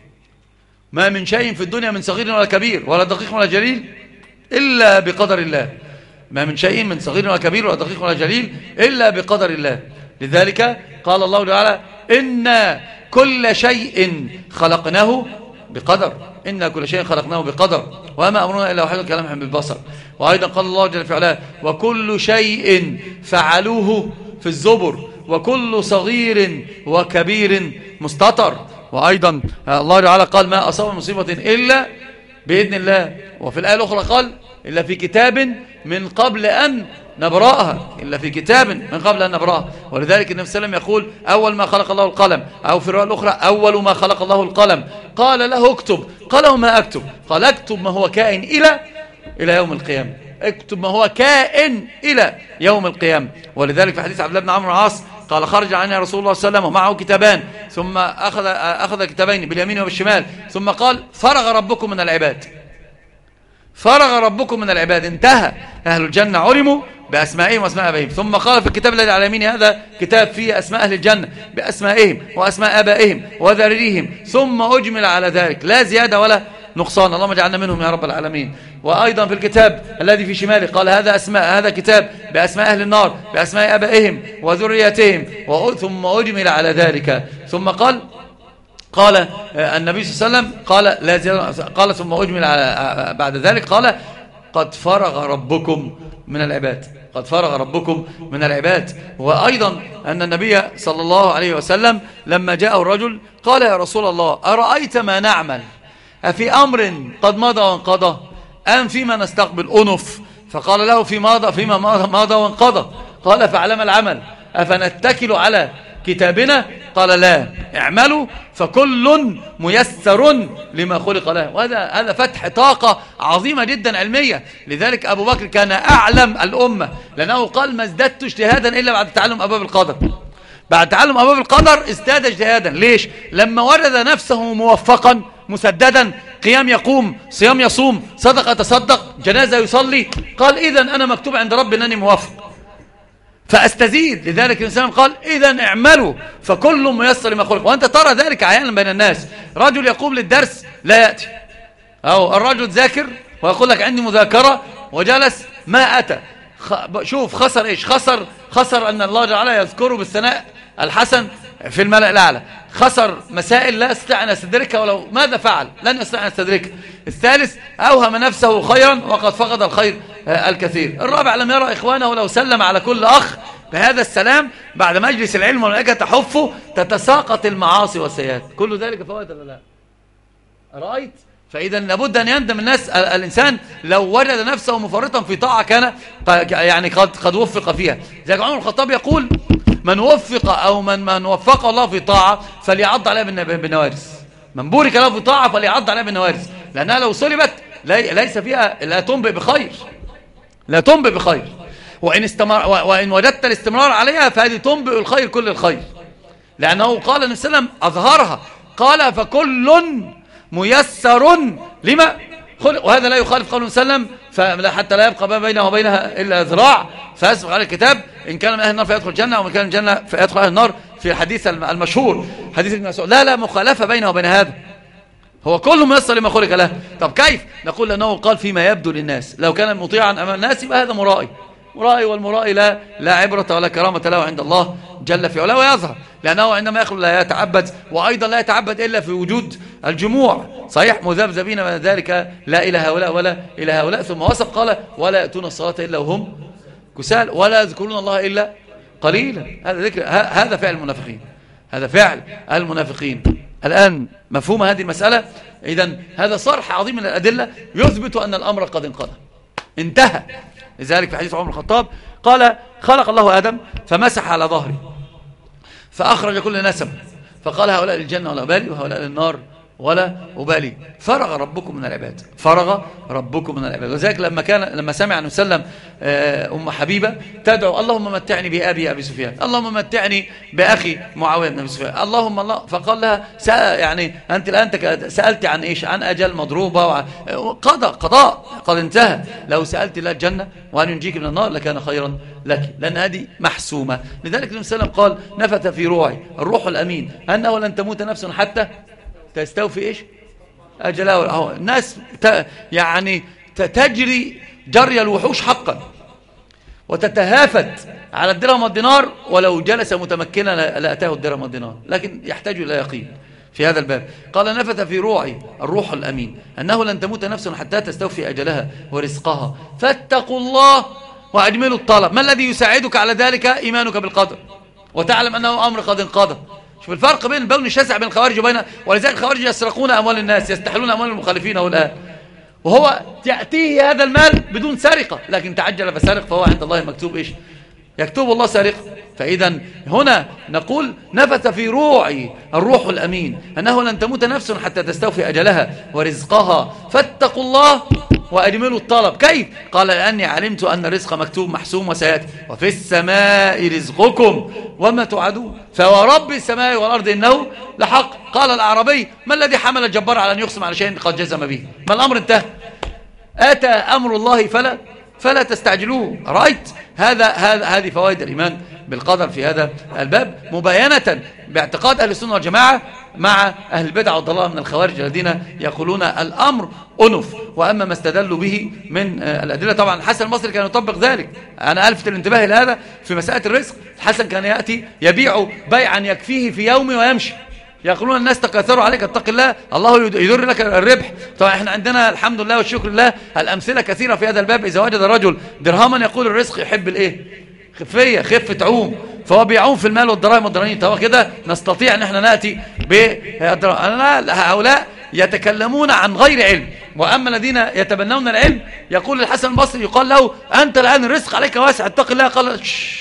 A: ما من شيء في الدنيا من صغير ولا كبير ولا دقيق ولا جليل إلا بقدر الله، ما من شيء من صغير ولا كبير ولا دقيق ولا جليل إلا بقدر الله. لذلك قال الله تعالى إن كل شيء خلقناه بقدر، إن كل شيء خلقناه بقدر وما أمرنا إلا واحد كلمح بالبصر. وأيضا قال الله جل في علاه وكل شيء فعلوه في الزبر وكل صغير وكبير مستطر. وأيضا الله تعالى قال ما أصاب مصيبة إلا بإذن الله. وفي الآية الأخرى قال إلا في كتاب من قبل أن نبرأها، إلا في كتاب من قبل أن نبرأها. ولذلك النبي صلى الله عليه وسلم يقول أول ما خلق الله القلم، أو في الرواية الأخرى أول ما خلق الله القلم قال له اكتب، قال له ما أكتب؟ قال اكتب ما هو كائن إلى يوم القيامة، اكتب ما هو كائن إلى يوم القيامة. ولذلك في حديث عبد الله بن عمرو العاص قال خرج عنها رسول الله صلى الله عليه وسلم ومعه كتابان، ثم أخذ كتابين باليمين وبالشمال، ثم قال فرغ ربكم من العباد، فرغ ربكم من العباد، انتهى. أهل الجنة علموا بأسمائهم وأسماء آبائهم. ثم قال في الكتاب الذي على يمينه هذا كتاب فيه أسماء أهل الجنة بأسمائهم وأسماء آبائهم وذريريهم، ثم أجمل على ذلك لا زيادة ولا نقصان، اللهم اجعلنا منهم يا رب العالمين. وأيضا في الكتاب الذي في شماله قال هذا كتاب بأسماء أهل النار بأسماء آبائهم وذرياتهم، ثم أجمل على ذلك. ثم قال النبي صلى الله عليه وسلم قال لا زيادة، قال ثم أجمل على بعد ذلك قال قد فرغ ربكم من العباد، قد فرغ ربكم من العباد. وأيضا أن النبي صلى الله عليه وسلم لما جاءه الرجل قال يا رسول الله أرأيت ما نعمل أفي أمر قد مضى وانقضى أم فيما نستقبل أنف؟ فقال له فيما مضى وانقضى. قال فعلم العمل أفنتكل على كتابنا؟ قال لا، اعملوا فكل ميسر لما خلق له. وهذا فتح طاقة عظيمة جدا علمية. لذلك أبو بكر كان أعلم الأمة، لأنه قال ما ازددت اجتهادا إلا بعد تعلم أبواب القدر. بعد تعلم أبواب القدر ازداد اجتهادا. ليش؟ لما ورد نفسه موفقا مسددا، قيام يقوم، صيام يصوم، صدقة يتصدق، جنازة يصلي، قال إذن أنا مكتوب عند ربي أنني موفق فأستزيد. لذلك الإنسان قال إذن اعملوا فكل ميسر لما خلق. وأنت ترى ذلك عيانا بين الناس، رجل يقوم للدرس لا يأتي، أو الرجل ذاكر ويقول لك عندي مذاكرة وجلس ما أتى. شوف خسر إيش؟ خسر أن الله تعالى يذكره بالثناء الحسن في الملأ الأعلى، خسر مسائل لا يستطيع أن يستدركها ولو ماذا فعل لن يستطيع أن يستدركها. الثالث أوهم نفسه خيرا وقد فقد الخير الكثير. الرابع لم يرى إخوانه لو سلم على كل أخ بهذا السلام بعد مجلس العلم والملائكة تحفه تتساقط المعاصي والسيئات. كل ذلك فوائد ولا لا؟ رأيت؟ فإذا لابد أن يندم الإنسان لو وجد نفسه مفرطا في طاعة كان يعني قد وفق فيها. زي عمر الخطاب يقول من وفق أو من وفق الله في طاعة فليعض عليها بالنوارس، من بورك له في طاعة فليعض عليها بالنوارس، لأنها لو سلبت ليس فيها لا تنبئ بخير، لا تنبئ بخير. وإن وجدت الاستمرار عليها فهذه تنبئ الخير كل الخير، لأنه قال النبي صلى الله عليه وسلم أظهرها، قال فكل ميسر لما خلق. وهذا لا يخالف قوله صلى الله عليه وسلم حتى لا يبقى ما بينه وبينها إلا ذراع فيسبق على الكتاب إن كان من أهل النار فيدخل الجنة ومن كان الجنة فيدخل أهل النار. في الحديث المشهور حديث ابن مسعود لا مخالفة بينه وبين هذا، هو كل ميسر لما خلق له. طب كيف؟ نقول لأنه قال فيما يبدو للناس، لو كان مطيعا أمام الناس يبقى هذا مرائي، مرائي، والمرائي لا عبرة ولا كرامة له عند الله جل في علاه، ويظهر لأنه عندما يخلو لا يتعبد، وأيضا لا يتعبد إلا في وجود الجموع. صحيح مذبذبين من ذلك لا إلى هؤلاء ولا إلى هؤلاء. ثم وصف قال ولا يأتون الصلاة إلا وهم كسال ولا يذكرون الله إلا قليلا. هذا فعل المنافقين، هذا فعل المنافقين. الآن مفهوم هذه المسألة؟ إذن هذا صرح عظيم من الأدلة يثبت أن الأمر قد انتهى. لذلك في حديث عمر الخطاب قال خلق الله آدم فمسح على ظهره فأخرج كل نسب فقال هؤلاء للجنة ولا أبالي وهؤلاء للنار ولا أبالي. فرغ ربكم من العباد، فرغ ربكم من العباد. وذلك لما سمع أنه سلم أم حبيبة تدعو اللهم متعني بأبي أبي سفيان، اللهم متعني بأخي معاوية بن أبي سفيان، اللهم الله. فقال لها يعني أنت الآن سألت عن إيش؟ عن أجل مضروبة قضاء قد انتهى. لو سألت الله الجنة وأن ينجيك من النار لكان خيرا لك، لأن هذه محسومة. لذلك النبي صلى الله عليه وسلم قال نفث في روعي الروح الأمين أنه لن تموت نفس حتى تستوفي إيش أجلها. الناس يعني تجري جري الوحوش حقا وتتهافت على الدرهم والدينار، ولو جلس متمكنا لأتاه الدرهم والدينار، لكن يحتاج إلى يقين في هذا الباب. قال نفث في روعي الروح الأمين أنه لن تموت نفس حتى تستوفي أجلها ورزقها فاتقوا الله وأجملوا الطلب. ما الذي يساعدك على ذلك؟ إيمانك بالقدر، وتعلم أنه أمر قد انقضى. شوف الفرق بين البون الشاسع بين الخوارج ولذلك الخوارج يسرقون أموال الناس، يستحلون أموال المخالفين والآن، وهو يأتيه هذا المال بدون سرقة، لكن تعجل فسرق فهو عند الله مكتوب إيش؟ يكتب الله سارق. فإذا هنا نقول نفث في روعي الروح الأمين أنه لن تموت نفس حتى تستوفي أجلها ورزقها فاتقوا الله وأجملوا الطلب. كيف؟ قال لأني علمت أن الرزق مكتوب محسوم وسيأتي وفي السماء رزقكم وما توعدون فورب السماء والأرض إنه لحق. قال الأعرابي ما الذي حمل الجبار على أن يقسم على شيء قد جزم به؟ ما الأمر انتهى، أتى أمر الله فلا تستعجلوه. رأيت هذه فوائد الإيمان بالقدر في هذا الباب مبينة باعتقاد أهل السنة والجماعة مع أهل البدع والضلال من الخوارج الذين يقولون الأمر أنف. وأما ما استدلوا به من الأدلة، طبعا الحسن البصري كان يطبق ذلك. أنا ألفت الانتباه لهذا في مسألة الرزق. الحسن كان يأتي يبيع بيعا يكفيه في يوم ويمشي. يقولون الناس تكاثروا عليك اتق الله، الله يدر لك الربح. طبعا احنا عندنا الحمد لله والشكر لله الأمثلة كثيرة في هذا الباب. إذا وجد الرجل درهما يقول الرزق يحب الايه؟ خفة عوم، فهو بيعوم في المال والدراهم والدرانين. طبعا كده نستطيع ان احنا نأتي هؤلاء يتكلمون عن غير علم. وأما الذين يتبنون العلم يقول الحسن البصري يقال له أنت الآن الرزق عليك واسع اتق الله، قال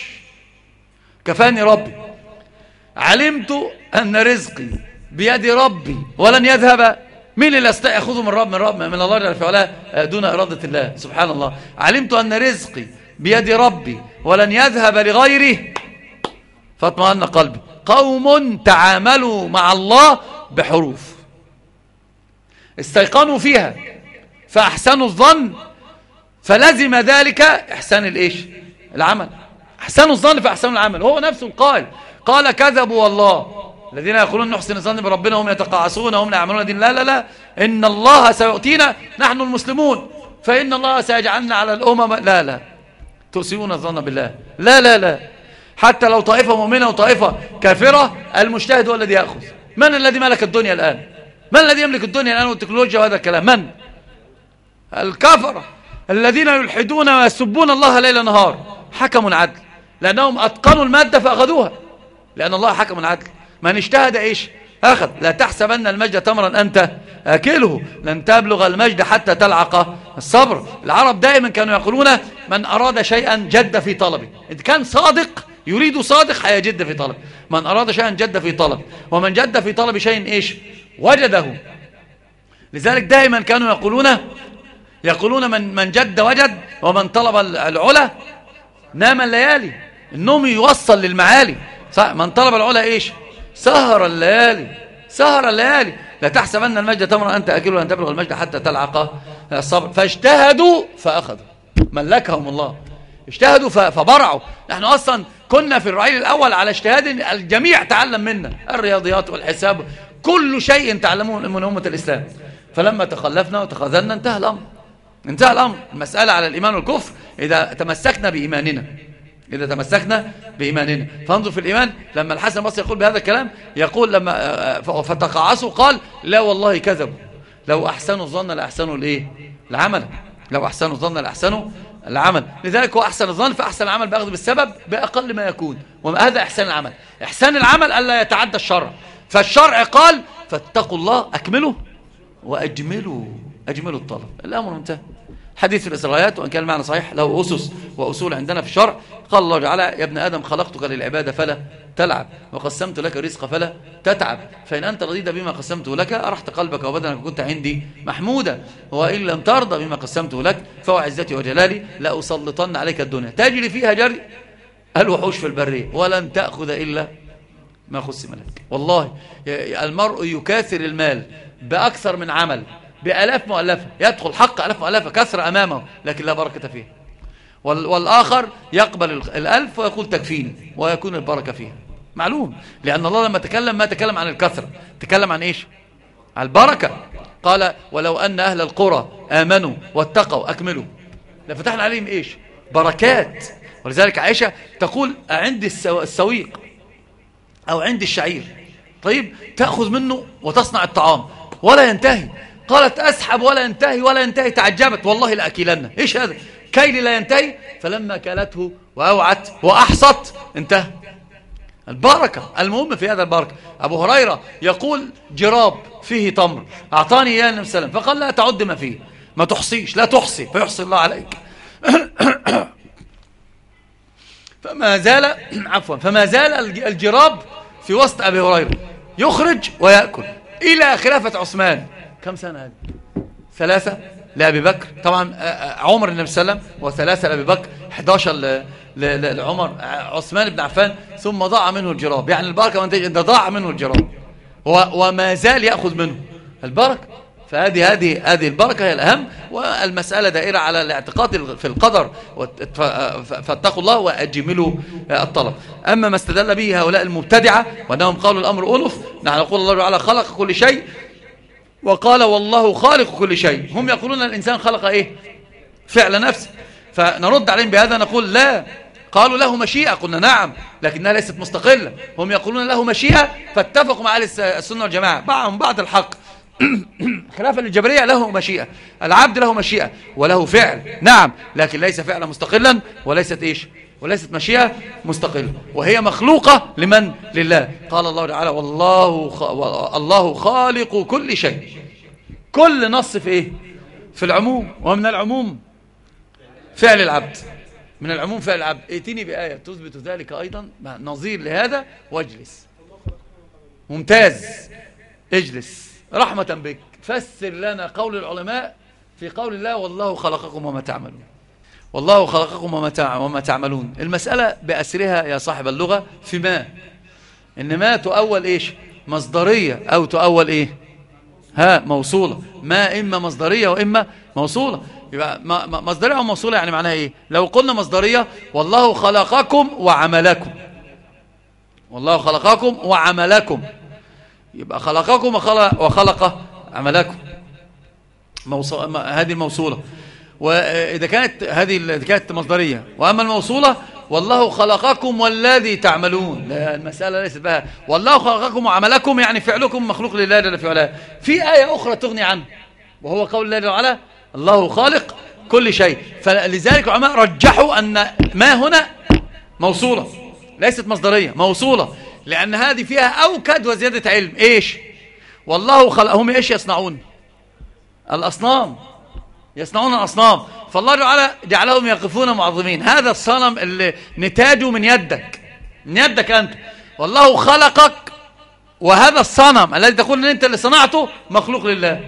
A: كفاني ربي، علمت أن رزقي بيد ربي ولن يذهب. مين اللي يستطيع يأخذه من الله جل في علاه دون إرادة الله؟ سبحان الله. علمت أن رزقي بيد ربي ولن يذهب لغيره فاطمأن قلبي. قوم تعاملوا مع الله بحروف استيقنوا فيها فأحسنوا الظن فلزم ذلك إحسان الإيش؟ العمل. أحسنوا الظن فأحسنوا العمل. هو نفسه القائل قال كذبوا والله الذين يقولون نحسن الظن بربنا هم يتقاعسون وهم لا يعملون دين. لا إن الله سيؤتينا نحن المسلمون فإن الله سيجعلنا على الأمم. لا تؤسئون الظن بالله. لا حتى لو طائفة مؤمنة وطائفة كافرة المجتهد هو الذي يأخذ. من الذي ملك الدنيا الآن؟ من الذي يملك الدنيا الآن والتكنولوجيا وهذا الكلام؟ من؟ الكفرة الذين يلحدون ويسبون الله ليل نهار. حكم عدل لأنهم أتقنوا المادة فأخذوها، لأن الله حكم عدل. من اجتهد إيش؟ أخذ. لا تحسبن المجد تمرا أنت آكله، لن تبلغ المجد حتى تلعق الصبر. العرب دائما كانوا يقولون من أراد شيئا جد في طلبه. إذا كان صادق يريد صادق هيجد في طلب. من أراد شيئا جد في طلب، ومن جد في طلب شيء إيش؟ وجده. لذلك دائما كانوا يقولون من جد وجد، ومن طلب العلا نام الليالي. النوم يوصل للمعالي. من طلب العلا إيش؟ سهر الليالي. لا تحسبن المجد تمرا أنت آكل ولن تبلغ المجد حتى تلعق الصبر. فاجتهدوا فأخذوا، ملكهم الله. اجتهدوا فبرعوا. نحن أصلا كنا في الرعيل الأول على اجتهاد الجميع تعلم منا، الرياضيات والحساب كل شيء تعلمون من أمة الإسلام. فلما تخلفنا وتخاذلنا انتهى الأمر. المسألة على الإيمان والكفر إذا تمسكنا بإيماننا، إذا تمسكنا بإيماننا. فانظر في الإيمان لما الحسن البصري يقول بهذا الكلام، يقول لما فتقاعسوا قال لا والله كذبوا، لو أحسنوا الظن لأحسنوا الإيه؟ العمل، لو أحسنوا الظن لأحسنوا العمل. لذلك هو أحسن الظن، فأحسن العمل بأخذ بالسبب بأقل ما يكون، وهذا إحسان العمل. إحسان العمل ألا يتعدى الشرع، فالشرع قال فاتقوا الله أكملوا وأجملوا، أجملوا الطلب. الأمر منتهى. حديث الإسرائيليات وإن كان المعنى صحيح له أسس وأصول عندنا في الشرع. قال الله تعالى يا ابن آدم خلقتك للعبادة فلا تلعب، وقسمت لك الرزق فلا تتعب، فإن أنت رضيت بما قسمته لك أرحت قلبك وبدنك وكنت عندي محمودا، وإن لم ترضى بما قسمته لك فهو عزتي وجلالي لأسلطن عليك الدنيا تجري فيها جري الوحوش في البرية ولن تأخذ إلا ما قسم لك. والله المرء يكاثر المال بأكثر من عمل بألاف مؤلفة، يدخل حق ألاف مؤلفة كثر أمامه لكن لا بركة فيه، والآخر يقبل الألف ويقول تكفيني ويكون البركة فيها. معلوم، لأن الله لما تكلم ما تكلم عن الكثرة، تكلم عن إيش؟ عن البركة. قال ولو أن أهل القرى آمنوا واتقوا أكملوا لفتحنا عليهم إيش؟ بركات. ولذلك عائشة تقول عندي السويق أو عندي الشعير، طيب تأخذ منه وتصنع الطعام ولا ينتهي. قالت أسحب ولا ينتهي ولا ينتهي، تعجبت والله لأكلن. إيش هذا؟ كيل لا ينتهي. فلما كالته وأوعت وأحصت انتهى. البركة، المهم في هذا البركة. أبو هريرة يقول جراب فيه تمر أعطاني إياه النبي صلى الله عليه وسلم، فقال لا تعد ما فيه، ما تحصيش، لا تحصي فيحصي الله عليك. فما زال الجراب في وسط أبي هريرة يخرج ويأكل إلى خلافة عثمان. كم سنة هذه؟ 3 لأبي بكر طبعا، عمر النبي صلى الله عليه وسلم، و3 لأبي بكر، 11 لعمر، عثمان بن عفان، ثم ضاع منه الجراب. يعني البركة ده ضاع منه الجراب وما زال يأخذ منه البركة. فهذه البركة هي الأهم، والمسألة دائرة على الاعتقاد في القدر، فاتقوا الله وأجملوا الطلب. أما ما استدل به هؤلاء المبتدعة وأنهم قالوا الأمر ألف، نحن نقول الله تعالى خلق كل شيء وقال والله خالق كل شيء. هم يقولون الإنسان خلق إيه؟ فعل نفسه. فنرد عليهم بهذا نقول لا، قالوا له مشيئة، قلنا نعم لكنها ليست مستقلة. هم يقولون له مشيئة فاتفقوا مع أهل السنة والجماعة معهم بعض الحق. خلافا للجبرية له مشيئة، العبد له مشيئة وله فعل، نعم، لكن ليس فعلا مستقلا وليست إيش؟ وليست مشيئة مستقلة، وهي مخلوقة لمن؟ لله. قال الله تعالى الله خالق كل شيء. كل نص في إيه؟ في العموم، ومن العموم فعل العبد، من العموم فعل العبد. ائتني بآية تثبت ذلك أيضا نظير لهذا واجلس. ممتاز، اجلس رحمة بك. فسر لنا قول العلماء في قول الله والله خلقكم وما تعملون. والله خلقكم وما تعملون. المسألة بأسرها يا صاحب اللغة في ما، إنما تؤول إيش؟ مصدرية أو تؤول إيه؟ موصولة. ما إما مصدرية وإما موصولة. يبقى مصدرية أو موصولة يعني معناها إيه؟ لو قلنا مصدرية والله خلقكم وعملكم، والله خلقكم وعملكم، يبقى خلقكم وخلق عملكم، هذه الموصولة. وإذا كانت هذه كانت مصدرية. وأما الموصولة والله خلقكم والذي تعملون، لا، المسألة ليست بها والله خلقكم وعملكم يعني فعلكم مخلوق لله جل في علاه. في آية أخرى تغني عنه وهو قول الله جل وعلا الله خالق كل شيء. فلذلك العلماء رجحوا أن ما هنا موصولة ليست مصدرية، موصولة، لأن هذه فيها أوكد وزيادة علم. إيش؟ والله خلقهم إيش يصنعون؟ الأصنام، يصنعون الأصنام. فالله تعالى جعلهم يقفون معظمين. هذا الصنم اللي نتاجه من يدك، من يدك أنت، والله خلقك، وهذا الصنم الذي تقول أن أنت اللي صنعته مخلوق لله.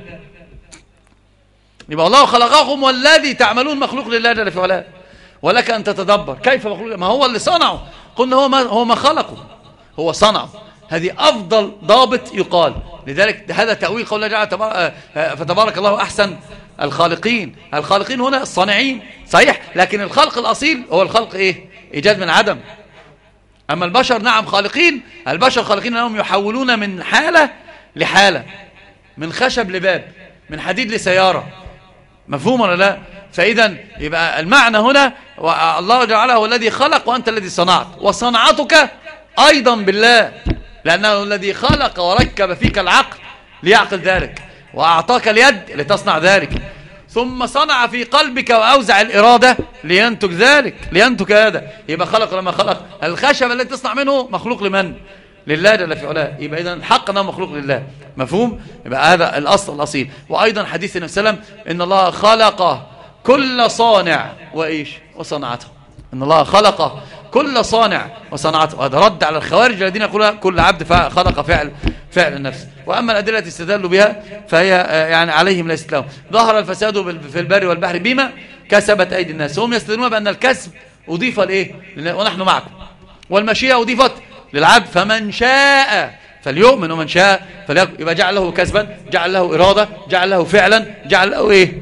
A: يبقى الله خلقكم والذي تعملون مخلوق لله جل في علاه. ولك أن تتدبر كيف مخلوق؟ ما هو اللي صنعه، قلنا هو ما خلقه، هو صنعه. هذه أفضل ضابط يقال. لذلك هذا تأويل قول الله تعالى فتبارك الله أحسن الخالقين. الخالقين هنا الصانعين صحيح، لكن الخلق الأصيل هو الخلق إيه؟ إيجاد من عدم. أما البشر نعم خالقين، البشر خالقين أنهم يحولون من حالة لحالة، من خشب لباب، من حديد لسيارة. مفهوم ولا لا؟ فإذا يبقى المعنى هنا الله جعله هو الذي خلق وأنت الذي صنعت، وصنعتك أيضا بالله، لأنه الذي خلق وركب فيك العقل ليعقل ذلك، وأعطاك اليد لتصنع ذلك، ثم صنع في قلبك وأوزع الإرادة لينتج ذلك، لينتج هذا. يبقى خلق لما خلق الخشب الذي تصنع منه مخلوق لمن؟ لله جل في علاه. يبقى إذن الحق أنه مخلوق لله، مفهوم؟ يبقى هذا الأصل الأصيل. وأيضا حديث النبي صلى الله عليه وسلم إن الله خلق كل صانع وإيش وصنعته، إن الله خلق كل صانع وصنعته. وهذا رد على الخوارج الذين يقولون كل عبد خلق فعل النفس. وأما الأدلة التي استدلوا بها فهي يعني عليهم ليست لهم. ظهر الفساد في البر والبحر بما كسبت أيدي الناس. هم يستدلون بأن الكسب أضيف لإيه؟ ونحن معكم. والمشيئة أضيفت للعبد، فمن شاء فليؤمن ومن شاء فليكفر. يبقى جعل له كسبا، جعل له إرادة، جعل له فعلا، جعل له إيه؟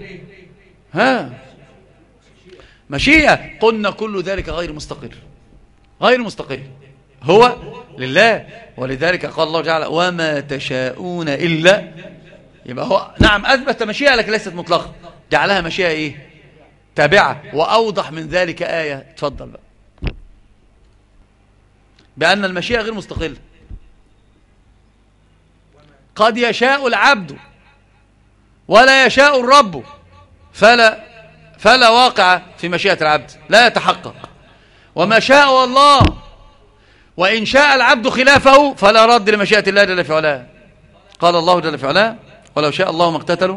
A: مشيئة. قلنا كل ذلك غير مستقل، هو لله. ولذلك قال الله تعالى وما تشاءون إلا، يبقى هو نعم أثبت مشيئة لكن ليست مطلقة، جعلها مشيئة إيه؟ تابعة. وأوضح من ذلك آية، تفضل بقى، بأن المشيئة غير مستقلة. قد يشاء العبد ولا يشاء الرب، فلا واقع في مشيئة العبد، لا يتحقق. وما شاء الله وإن شاء العبد خلافه فلا رد لمشيئة الله جل في علاه. قال الله جل في علاه ولو شاء الله ما اقتتلوا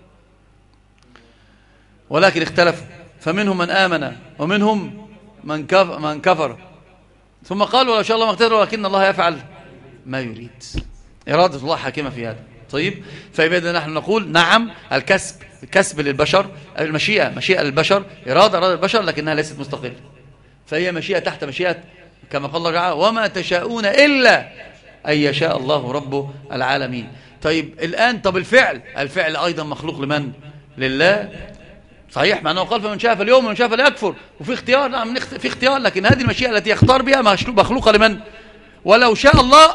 A: ولكن اختلفوا فمنهم من آمن ومنهم من كفر، ثم قال ولو شاء الله ما اقتتلوا ولكن الله يفعل ما يريد. إرادة الله حاكمة في هذا. طيب، فإذا نحن نقول نعم الكسب للبشر، مشيئة للبشر، إرادة البشر، لكنها ليست مستقلة، فهي مشيئة تحت مشيئة كما قال الله تعالى وما تشاءون إلا أن يشاء الله رب العالمين. طيب الآن الفعل أيضا مخلوق لمن؟ لله. صحيح، معناه قال فمن شاء فاليوم ومن شاء فليكفر، وفي اختيار، نعم في اختيار، لكن هذه المشيئة التي يختار بها مخلوقة لمن؟ ولو شاء الله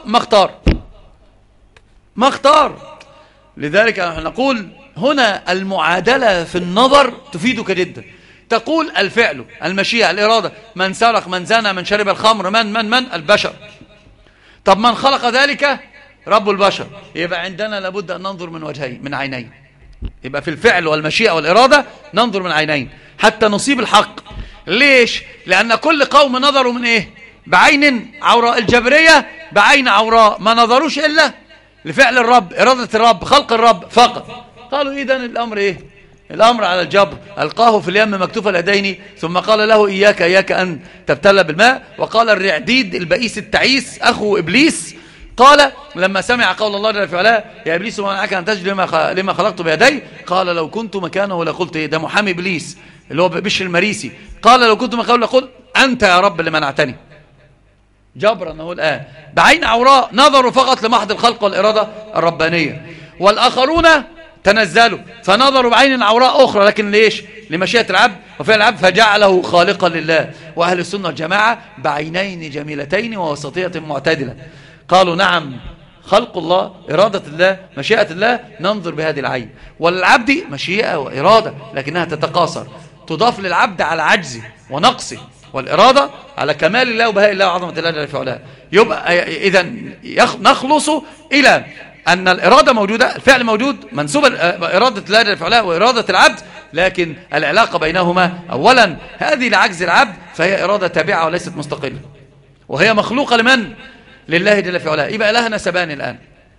A: ما اختار. لذلك نقول هنا المعادلة في النظر تفيدك جدا. تقول الفعل، المشيئة، الإرادة، من سرق، من زنى، من شرب الخمر، من البشر. طب من خلق ذلك؟ رب البشر. يبقى عندنا لابد أن ننظر من عينين. يبقى في الفعل والمشيئة والإرادة ننظر من عينين حتى نصيب الحق. ليش؟ لأن كل قوم نظروا من إيه؟ بعين عوراء. الجبرية بعين عوراء، ما نظروش إلا لفعل الرب، إرادة الرب، خلق الرب فقط. قالوا إذن الأمر إيه؟ الأمر على الجبر. ألقاه في اليم مكتوف اليدين ثم قال له إياك أن تبتلى بالماء. وقال الرعديد البئيس التعيس أخو إبليس، قال لما سمع قول الله جل في علاه يا إبليس ما منعك أن تسجد لما خلقت بيدي، قال لو كنت مكانه لقلت إيه؟ ده محامي إبليس اللي هو بشر المريسي. قال لو كنت مكانه لقلت أنت يا رب اللي منعتني. جبرا أنه الآن بعين عوراء نظروا فقط لمحض الخلق والإرادة الربانية، والآخرون تنزلوا فنظروا بعين عوراء أخرى، لكن ليش؟ لمشيئة العبد وفعل العبد، فجعله خالقا لله. وأهل السنة والجماعة بعينين جميلتين ووسطية معتدلة. قالوا نعم خلق الله، إرادة الله، مشيئة الله، ننظر بهذه العين. والعبد مشيئة وإرادة لكنها تتقاصر، تضاف للعبد على عجزه ونقصه، والإرادة على كمال الله وبهاء الله وعظمة الله جل في علاه. يبقى إذا نخلص إلى أن الإرادة موجودة، الفعل موجود، منسوب إرادة الله جل في علاه وإرادة العبد، لكن العلاقة بينهما أولا هذه لعجز العبد فهي إرادة تابعة وليست مستقلة، وهي مخلوقة لمن؟ لله جل في علاه. يبقى لها نسبان الآن.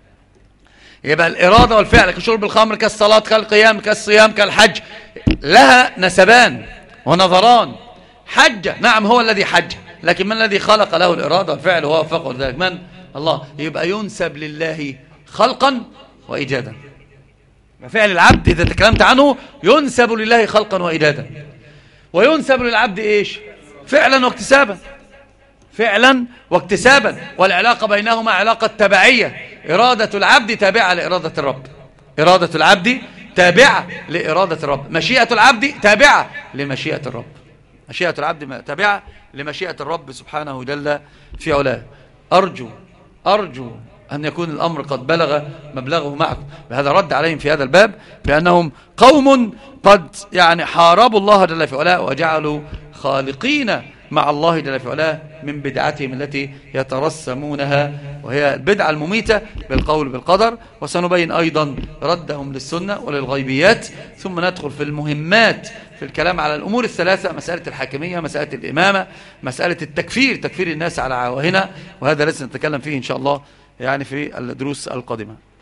A: يبقى الإرادة والفعل كشرب الخمر كالصلاة كالقيام كالصيام كالحج لها نسبان ونظران. حج، نعم هو الذي حج، لكن من الذي خلق له الإرادة والفعل هو فقط ذلك؟ من؟ الله. يبقى ينسب لله خلقا وإيجادا. فعل العبد إذا تكلمت عنه ينسب لله خلقا وإيجادا، وينسب للعبد إيش؟ فعلا واكتسابا، فعلا واكتسابا، والعلاقة بينهما علاقة تبعية. إرادة العبد تابعة لإرادة الرب، إرادة العبد تابعة لإرادة الرب، مشيئة العبد تابعة لمشيئة الرب، مشيئة العبد تابعة لمشيئة الرب سبحانه جل في علاه. أرجو أن يكون الأمر قد بلغ مبلغه معكم. بهذا رد عليهم في هذا الباب بأنهم قوم قد يعني حاربوا الله جل في علاه وجعلوا خالقين مع الله جل في علاه من بدعتهم التي يترسمونها، وهي البدعة المميتة بالقول بالقدر. وسنبين أيضا ردهم للسنة وللغيبيات، ثم ندخل في المهمات في الكلام على الأمور الثلاثة: مسألة الحاكمية، مسألة الإمامة، مسألة التكفير، تكفير الناس على عواهنا. وهذا لسه نتكلم فيه إن شاء الله يعني في الدروس القادمة.